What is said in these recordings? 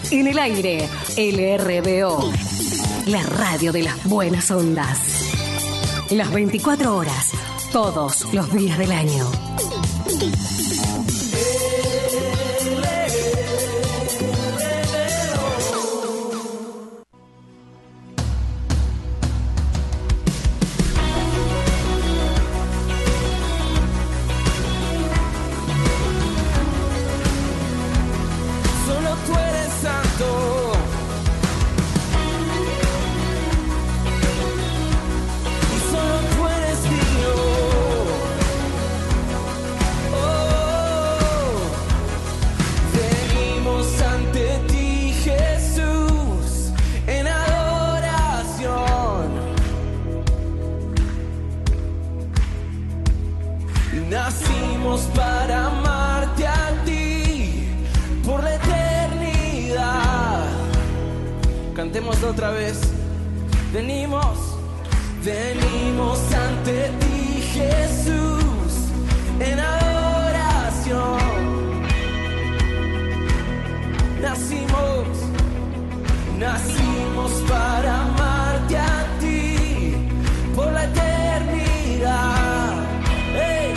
En el aire, LRBO, la radio de las buenas ondas. Las 24 horas, todos los días del año. Nacimos para amarte a ti por la eternidad. Cantémoslo otra vez. Venimos ante ti, Jesús, en adoración. Nacimos para amarte a ti por la eternidad. ¡Hey!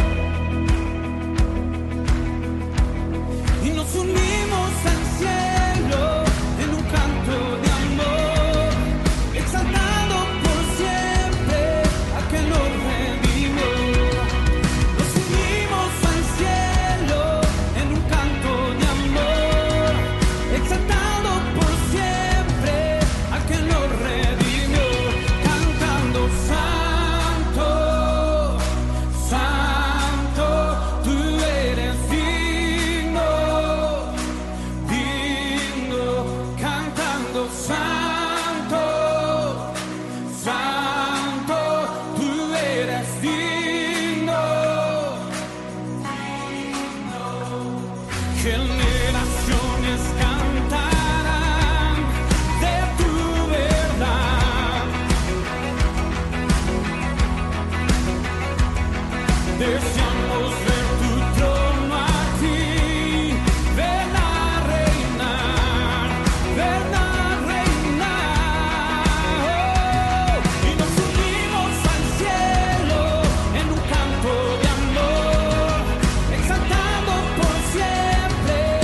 Y nos unimos al cielo en un canto de amor, exaltando por siempre a que nos redimió. Nos unimos al cielo en un canto de amor, exaltando por siempre a que nos redimió, cantando santo, santo, tú eres digno, cantando santo, santo, tú eres digno. Generaciones cantarán de tu verdad. Deseamos ver tu trono aquí, ven a reinar, ven a reinar. Y nos unimos al cielo en un canto de amor, exaltando por siempre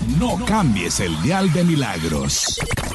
No cambies el dial de Milagros.